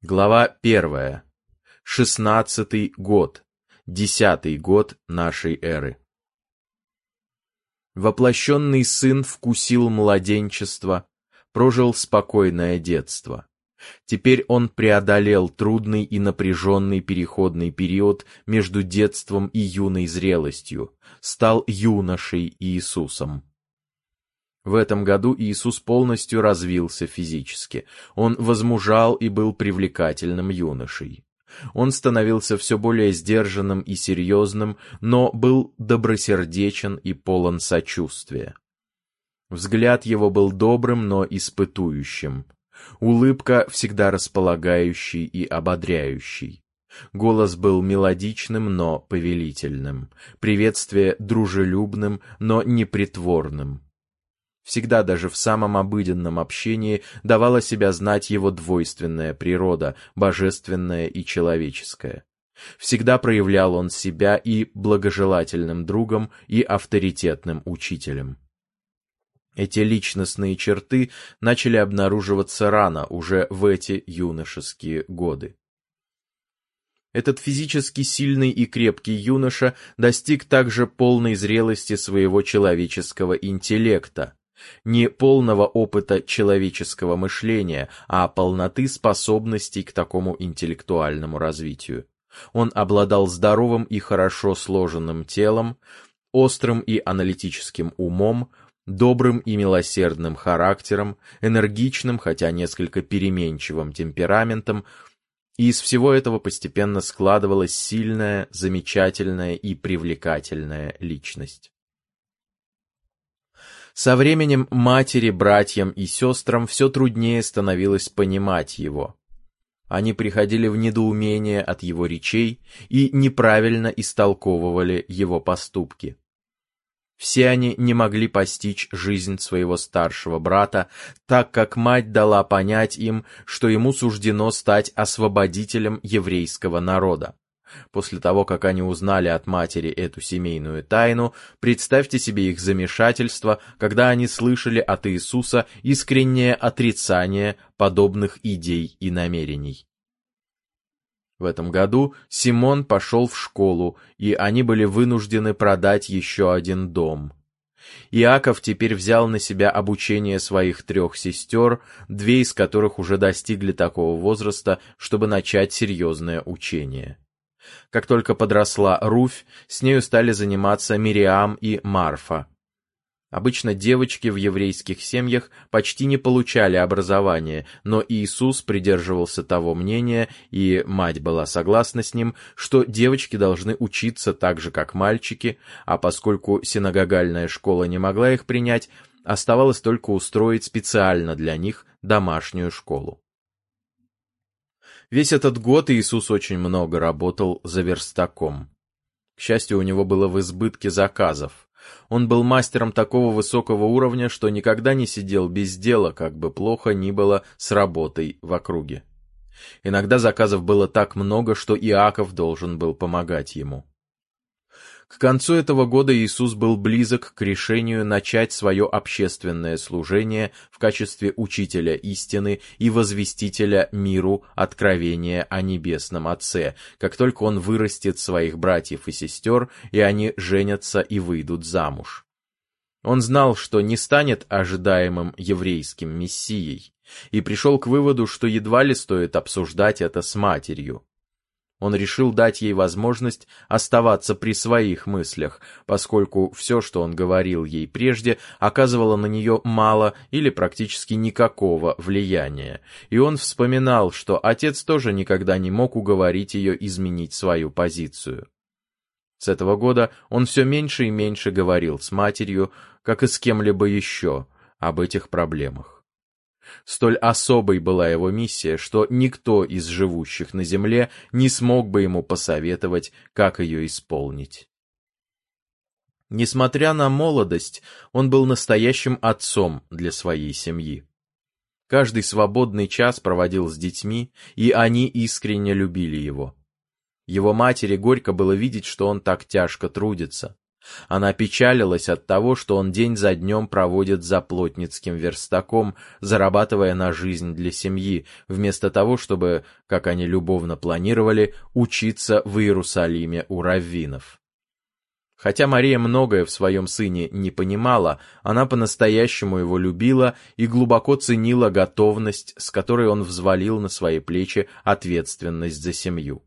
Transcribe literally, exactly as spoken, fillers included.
Глава первая. Шестнадцатый год. Десятый год нашей эры. Воплощенный сын вкусил младенчество, прожил спокойное детство. Теперь он преодолел трудный и напряженный переходный период между детством и юной зрелостью, стал юношей Иисусом. В этом году Иисус полностью развился физически. Он возмужал и был привлекательным юношей. Он становился все более сдержанным и серьезным, но был добросердечен и полон сочувствия. Взгляд его был добрым, но испытующим. Улыбка всегда располагающей и ободряющей. Голос был мелодичным, но повелительным. Приветствие дружелюбным, но непритворным. Всегда, даже в самом обыденном общении, давала себя знать его двойственная природа, божественная и человеческая. Всегда проявлял он себя и благожелательным другом, и авторитетным учителем. Эти личностные черты начали обнаруживаться рано, уже в эти юношеские годы. Этот физически сильный и крепкий юноша достиг также полной зрелости своего человеческого интеллекта, не полного опыта человеческого мышления, а полноты способностей к такому интеллектуальному развитию. Он обладал здоровым и хорошо сложенным телом, острым и аналитическим умом, добрым и милосердным характером, энергичным, хотя несколько переменчивым темпераментом, и из всего этого постепенно складывалась сильная, замечательная и привлекательная личность. Со временем матери, братьям и сестрам все труднее становилось понимать его. Они приходили в недоумение от его речей и неправильно истолковывали его поступки. Все они не могли постичь жизнь своего старшего брата, так как мать дала понять им, что ему суждено стать освободителем еврейского народа. После того, как они узнали от матери эту семейную тайну, представьте себе их замешательство, когда они слышали от Иисуса искреннее отрицание подобных идей и намерений. В этом году Симон пошел в школу, и они были вынуждены продать еще один дом. Иаков теперь взял на себя обучение своих трех сестер, две из которых уже достигли такого возраста, чтобы начать серьезное учение. Как только подросла Руфь, с нею стали заниматься Мириам и Марфа. Обычно девочки в еврейских семьях почти не получали образования, но Иисус придерживался того мнения, и мать была согласна с ним, что девочки должны учиться так же, как мальчики, а поскольку синагогальная школа не могла их принять, оставалось только устроить специально для них домашнюю школу. Весь этот год Иисус очень много работал за верстаком. К счастью, у него было в избытке заказов. Он был мастером такого высокого уровня, что никогда не сидел без дела, как бы плохо ни было с работой в округе. Иногда заказов было так много, что Иаков должен был помогать ему. К концу этого года Иисус был близок к решению начать свое общественное служение в качестве учителя истины и возвестителя миру откровения о Небесном Отце, как только он вырастет своих братьев и сестер, и они женятся и выйдут замуж. Он знал, что не станет ожидаемым еврейским мессией, и пришел к выводу, что едва ли стоит обсуждать это с матерью. Он решил дать ей возможность оставаться при своих мыслях, поскольку все, что он говорил ей прежде, оказывало на нее мало или практически никакого влияния, и он вспоминал, что отец тоже никогда не мог уговорить ее изменить свою позицию. С этого года он все меньше и меньше говорил с матерью, как и с кем-либо еще, об этих проблемах. Столь особой была его миссия, что никто из живущих на земле не смог бы ему посоветовать, как ее исполнить. Несмотря на молодость, он был настоящим отцом для своей семьи. Каждый свободный час проводил с детьми, и они искренне любили его. Его матери горько было видеть, что он так тяжко трудится. Она печалилась от того, что он день за днем проводит за плотницким верстаком, зарабатывая на жизнь для семьи, вместо того, чтобы, как они любовно планировали, учиться в Иерусалиме у раввинов. Хотя Мария многое в своем сыне не понимала, она по-настоящему его любила и глубоко ценила готовность, с которой он взвалил на свои плечи ответственность за семью.